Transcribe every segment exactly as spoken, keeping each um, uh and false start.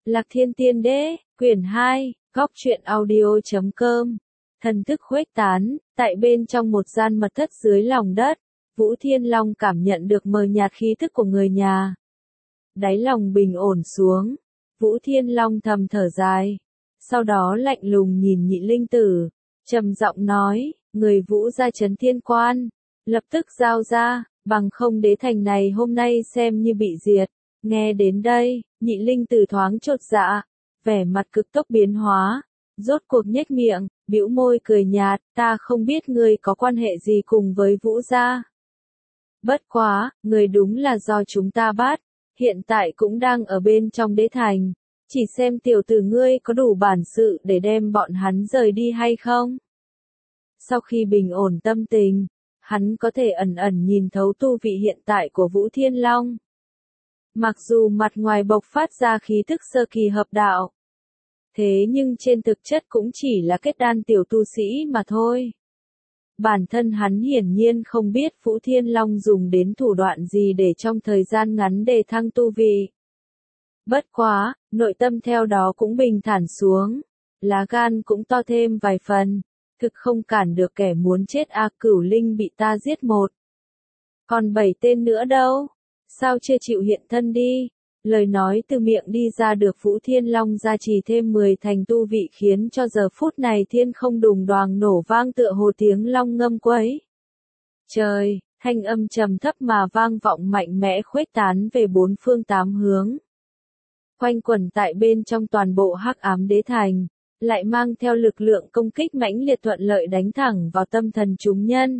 Lạc Thiên Tiên Đế, quyển hai, góc truyện audio chấm com. Thần thức khuếch tán, tại bên trong một gian mật thất dưới lòng đất, Vũ Thiên Long cảm nhận được mờ nhạt khí thức của người nhà. Đáy lòng bình ổn xuống, Vũ Thiên Long thầm thở dài. Sau đó lạnh lùng nhìn Nhị Linh Tử, trầm giọng nói, người Vũ gia trấn thiên quan, lập tức giao ra, bằng không đế thành này hôm nay xem như bị diệt. Nghe đến đây, Nhị Linh Tử thoáng chột dạ, vẻ mặt cực tốc biến hóa, rốt cuộc nhếch miệng, bĩu môi cười nhạt, ta không biết ngươi có quan hệ gì cùng với Vũ gia. Bất quá, người đúng là do chúng ta bắt, hiện tại cũng đang ở bên trong đế thành, chỉ xem tiểu tử ngươi có đủ bản sự để đem bọn hắn rời đi hay không. Sau khi bình ổn tâm tình, hắn có thể ẩn ẩn nhìn thấu tu vị hiện tại của Vũ Thiên Long. Mặc dù mặt ngoài bộc phát ra khí thức sơ kỳ hợp đạo, thế nhưng trên thực chất cũng chỉ là kết đan tiểu tu sĩ mà thôi. Bản thân hắn hiển nhiên không biết Vũ Thiên Long dùng đến thủ đoạn gì để trong thời gian ngắn đề thăng tu vị. Bất quá, nội tâm theo đó cũng bình thản xuống, lá gan cũng to thêm vài phần, thực không cản được kẻ muốn chết A Cửu Linh bị ta giết một. Còn bảy tên nữa đâu? Sao chưa chịu hiện thân đi? Lời nói từ miệng đi ra được Vũ Thiên Long gia trì thêm mười thành tu vị khiến cho giờ phút này thiên không đùng đoàng nổ vang tựa hồ tiếng long ngâm quấy. Trời, thanh âm trầm thấp mà vang vọng mạnh mẽ khuếch tán về bốn phương tám hướng. Quanh quẩn tại bên trong toàn bộ hắc ám đế thành, lại mang theo lực lượng công kích mãnh liệt thuận lợi đánh thẳng vào tâm thần chúng nhân.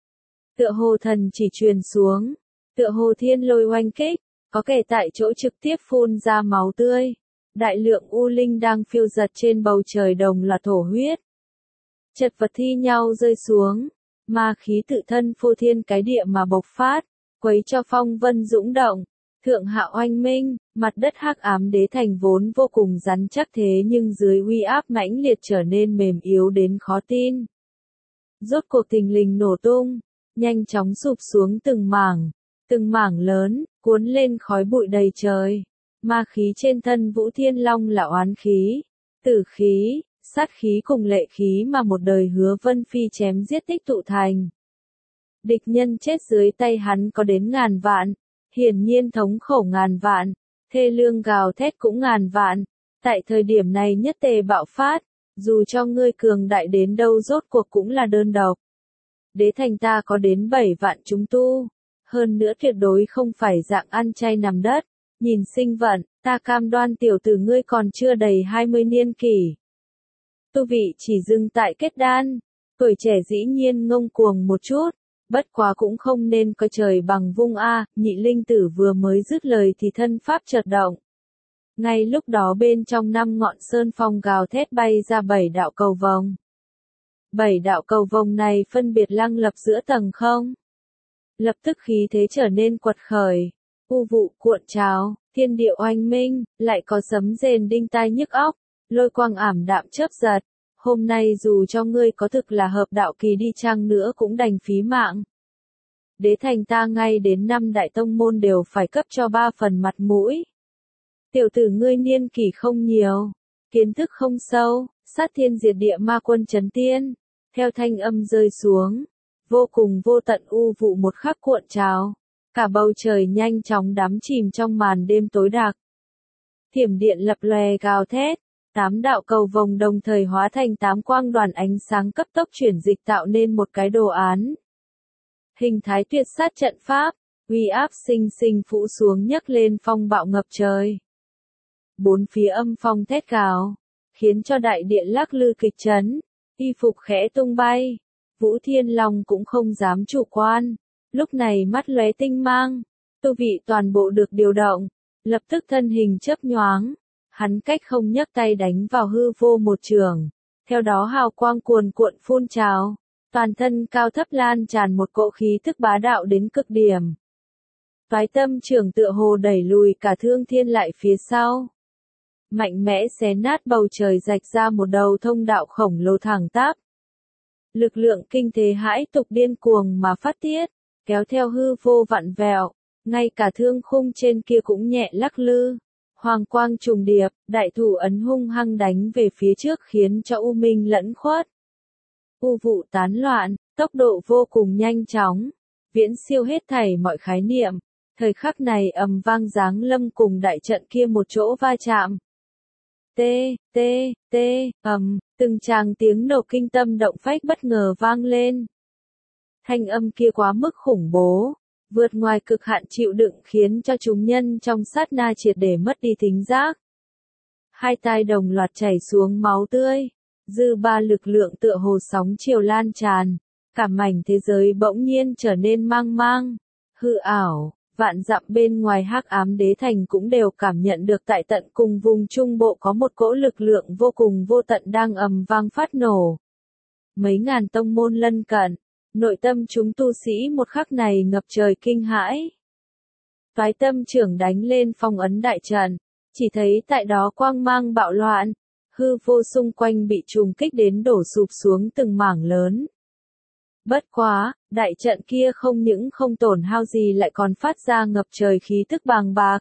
Tựa hồ thần chỉ truyền xuống, tựa hồ thiên lôi oanh kích, có kẻ tại chỗ trực tiếp phun ra máu tươi. Đại lượng u linh đang phiêu giật trên bầu trời đồng loạt thổ huyết. Chật vật thi nhau rơi xuống, ma khí tự thân phô thiên cái địa mà bộc phát, quấy cho phong vân dũng động. Thượng hạ oanh minh, mặt đất hắc ám đế thành vốn vô cùng rắn chắc thế nhưng dưới uy áp mãnh liệt trở nên mềm yếu đến khó tin. Rốt cuộc thình lình nổ tung, nhanh chóng sụp xuống từng mảng, từng mảng lớn, cuốn lên khói bụi đầy trời. Ma khí trên thân Vũ Thiên Long là oán khí, tử khí, sát khí cùng lệ khí mà một đời Hứa Vân Phi chém giết tích tụ thành. Địch nhân chết dưới tay hắn có đến ngàn vạn. Hiển nhiên thống khổ ngàn vạn, thê lương gào thét cũng ngàn vạn, tại thời điểm này nhất tề bạo phát, dù cho ngươi cường đại đến đâu rốt cuộc cũng là đơn độc. Đế thành ta có đến bảy vạn chúng tu, hơn nữa tuyệt đối không phải dạng ăn chay nằm đất, nhìn sinh vận, ta cam đoan tiểu tử ngươi còn chưa đầy hai mươi niên kỷ. Tu vị chỉ dừng tại kết đan, tuổi trẻ dĩ nhiên ngông cuồng một chút. Bất quá cũng không nên coi trời bằng vung a, Nhị Linh Tử vừa mới dứt lời thì thân pháp chợt động. Ngay lúc đó bên trong năm ngọn sơn phong gào thét bay ra bảy đạo cầu vồng. Bảy đạo cầu vồng này phân biệt lăng lập giữa tầng không. Lập tức khí thế trở nên quật khởi, u vụ cuộn trào, thiên địa oanh minh, lại có sấm rền đinh tai nhức óc, lôi quang ảm đạm chớp giật. Hôm nay dù cho ngươi có thực là hợp đạo kỳ đi chăng nữa cũng đành phí mạng. Đế thành ta ngay đến năm đại tông môn đều phải cấp cho ba phần mặt mũi. Tiểu tử ngươi niên kỷ không nhiều, kiến thức không sâu, sát thiên diệt địa ma quân trấn tiên. Theo thanh âm rơi xuống, vô cùng vô tận u vụ một khắc cuộn trào, cả bầu trời nhanh chóng đắm chìm trong màn đêm tối đặc. Thiểm điện lập lòe gào thét. Tám đạo cầu vồng đồng thời hóa thành tám quang đoàn ánh sáng cấp tốc chuyển dịch tạo nên một cái đồ án. Hình thái tuyệt sát trận pháp, uy áp sinh sinh phủ xuống nhấc lên phong bạo ngập trời. Bốn phía âm phong thét gào, khiến cho đại địa lắc lư kịch chấn, y phục khẽ tung bay. Vũ Thiên Long cũng không dám chủ quan, lúc này mắt lóe tinh mang, tu vị toàn bộ được điều động, lập tức thân hình chớp nhoáng. Hắn cách không nhấc tay đánh vào hư vô một trường, theo đó hào quang cuồn cuộn phun trào, toàn thân cao thấp lan tràn một cỗ khí thức bá đạo đến cực điểm. Toái tâm trường tựa hồ đẩy lùi cả thương thiên lại phía sau. Mạnh mẽ xé nát bầu trời rạch ra một đầu thông đạo khổng lồ thẳng tắp. Lực lượng kinh thế hãi tục điên cuồng mà phát tiết, kéo theo hư vô vặn vẹo, ngay cả thương khung trên kia cũng nhẹ lắc lư. Hoàng quang trùng điệp, đại thủ ấn hung hăng đánh về phía trước khiến cho u minh lẫn khuất. U vụ tán loạn, tốc độ vô cùng nhanh chóng, viễn siêu hết thảy mọi khái niệm. Thời khắc này ầm vang giáng lâm cùng đại trận kia một chỗ va chạm. Tê, tê, tê, ầm, từng tràng tiếng nổ kinh tâm động phách bất ngờ vang lên. Thanh âm kia quá mức khủng bố, vượt ngoài cực hạn chịu đựng khiến cho chúng nhân trong sát na triệt để mất đi thính giác. Hai tai đồng loạt chảy xuống máu tươi, dư ba lực lượng tựa hồ sóng chiều lan tràn, cả mảnh thế giới bỗng nhiên trở nên mang mang, hư ảo. Vạn dặm bên ngoài hắc ám đế thành cũng đều cảm nhận được tại tận cùng vùng trung bộ có một cỗ lực lượng vô cùng vô tận đang ầm vang phát nổ. Mấy ngàn tông môn lân cận, nội tâm chúng tu sĩ một khắc này ngập trời kinh hãi. Toái tâm trưởng đánh lên phong ấn đại trận, chỉ thấy tại đó quang mang bạo loạn, hư vô xung quanh bị trùng kích đến đổ sụp xuống từng mảng lớn. Bất quá, đại trận kia không những không tổn hao gì lại còn phát ra ngập trời khí tức bàng bạc.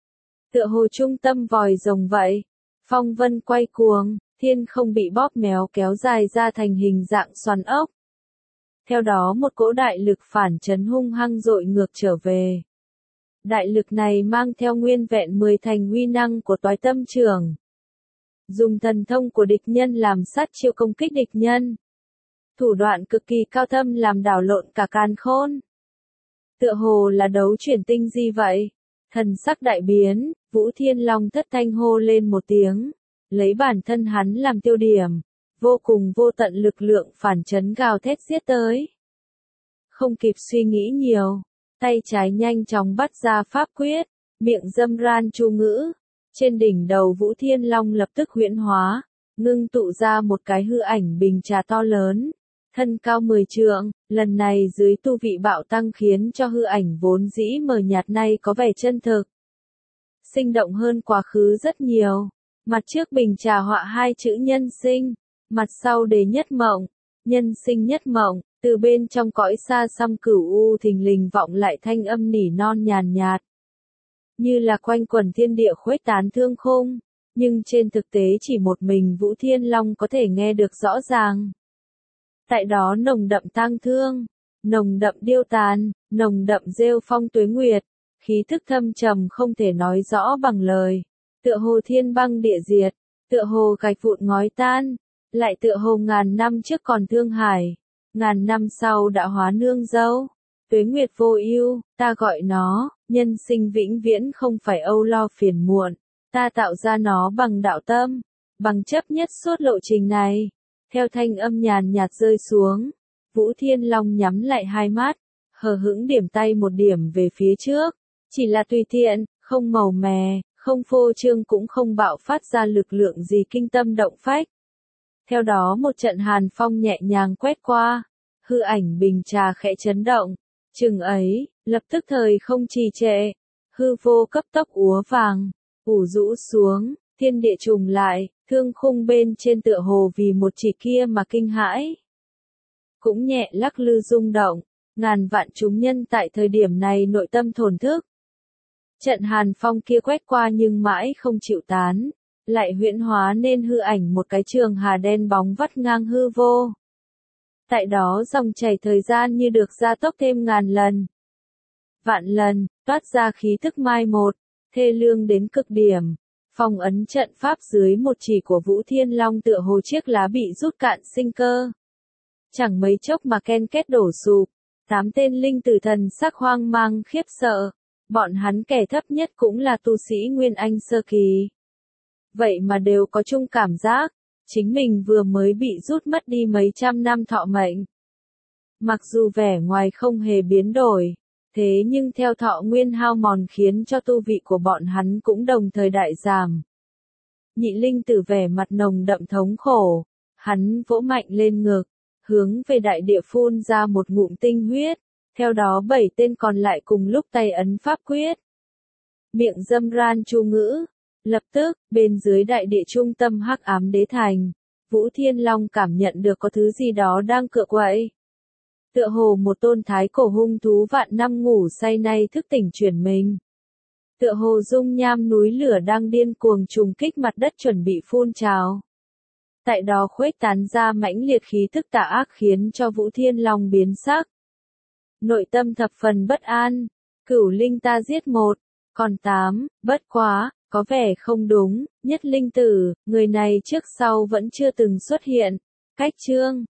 Tựa hồ trung tâm vòi rồng vậy, phong vân quay cuồng, thiên không bị bóp méo kéo dài ra thành hình dạng xoắn ốc. Theo đó một cỗ đại lực phản chấn hung hăng dội ngược trở về. Đại lực này mang theo nguyên vẹn mười thành uy năng của toái tâm trưởng. Dùng thần thông của địch nhân làm sát chiêu công kích địch nhân. Thủ đoạn cực kỳ cao thâm làm đảo lộn cả càn khôn. Tựa hồ là đấu chuyển tinh di vậy. Thần sắc đại biến, Vũ Thiên Long thất thanh hô lên một tiếng. Lấy bản thân hắn làm tiêu điểm. Vô cùng vô tận lực lượng phản chấn gào thét giết tới. Không kịp suy nghĩ nhiều. Tay trái nhanh chóng bắt ra pháp quyết. Miệng dâm ran chu ngữ. Trên đỉnh đầu Vũ Thiên Long lập tức huyễn hóa. Ngưng tụ ra một cái hư ảnh bình trà to lớn. Thân cao mười trượng, lần này dưới tu vị bạo tăng khiến cho hư ảnh vốn dĩ mờ nhạt nay có vẻ chân thực. Sinh động hơn quá khứ rất nhiều. Mặt trước bình trà họa hai chữ nhân sinh, mặt sau đề nhất mộng, nhân sinh nhất mộng, từ bên trong cõi xa xăm cửu u thình lình vọng lại thanh âm nỉ non nhàn nhạt. Như là quanh quần thiên địa khuếch tán thương khung, nhưng trên thực tế chỉ một mình Vũ Thiên Long có thể nghe được rõ ràng. Tại đó nồng đậm tang thương, nồng đậm điêu tàn, nồng đậm rêu phong tuế nguyệt, khí thức thâm trầm không thể nói rõ bằng lời. Tựa hồ thiên băng địa diệt, tựa hồ gạch vụn ngói tan, lại tựa hồ ngàn năm trước còn thương hải, ngàn năm sau đã hóa nương dâu. Tuế nguyệt vô ưu, ta gọi nó, nhân sinh vĩnh viễn không phải âu lo phiền muộn, ta tạo ra nó bằng đạo tâm, bằng chấp nhất suốt lộ trình này. Theo thanh âm nhàn nhạt rơi xuống, Vũ Thiên Long nhắm lại hai mắt, hờ hững điểm tay một điểm về phía trước, chỉ là tùy tiện, không màu mè, không phô trương cũng không bạo phát ra lực lượng gì kinh tâm động phách. Theo đó một trận hàn phong nhẹ nhàng quét qua, hư ảnh bình trà khẽ chấn động, chừng ấy, lập tức thời không trì trệ, hư vô cấp tốc úa vàng, ủ rũ xuống, thiên địa trùng lại. Thương khung bên trên tựa hồ vì một chỉ kia mà kinh hãi. Cũng nhẹ lắc lư rung động, ngàn vạn chúng nhân tại thời điểm này nội tâm thổn thức. Trận hàn phong kia quét qua nhưng mãi không chịu tán, lại huyễn hóa nên hư ảnh một cái trường hà đen bóng vắt ngang hư vô. Tại đó dòng chảy thời gian như được gia tốc thêm ngàn lần. Vạn lần, toát ra khí thức mai một, thê lương đến cực điểm. Phong ấn trận pháp dưới một chỉ của Vũ Thiên Long tựa hồ chiếc lá bị rút cạn sinh cơ. Chẳng mấy chốc mà ken kết đổ sụp, tám tên linh tử thần sắc hoang mang khiếp sợ. Bọn hắn kẻ thấp nhất cũng là tu sĩ Nguyên Anh sơ kỳ. Vậy mà đều có chung cảm giác, chính mình vừa mới bị rút mất đi mấy trăm năm thọ mệnh. Mặc dù vẻ ngoài không hề biến đổi, thế nhưng theo thọ nguyên hao mòn khiến cho tu vị của bọn hắn cũng đồng thời đại giảm. Nhị linh tử vẻ mặt nồng đậm thống khổ, hắn vỗ mạnh lên ngực, hướng về đại địa phun ra một ngụm tinh huyết, theo đó bảy tên còn lại cùng lúc tay ấn pháp quyết. Miệng dâm ran chu ngữ, lập tức, bên dưới đại địa trung tâm hắc ám đế thành, Vũ Thiên Long cảm nhận được có thứ gì đó đang cựa quậy. Tựa hồ một tôn thái cổ hung thú vạn năm ngủ say nay thức tỉnh chuyển mình. Tựa hồ dung nham núi lửa đang điên cuồng trùng kích mặt đất chuẩn bị phun trào. Tại đó khuếch tán ra mãnh liệt khí tức tà ác khiến cho Vũ Thiên Long biến sắc. Nội tâm thập phần bất an, cửu linh ta giết một, còn tám, bất quá, có vẻ không đúng, nhất linh tử, người này trước sau vẫn chưa từng xuất hiện. Cách chương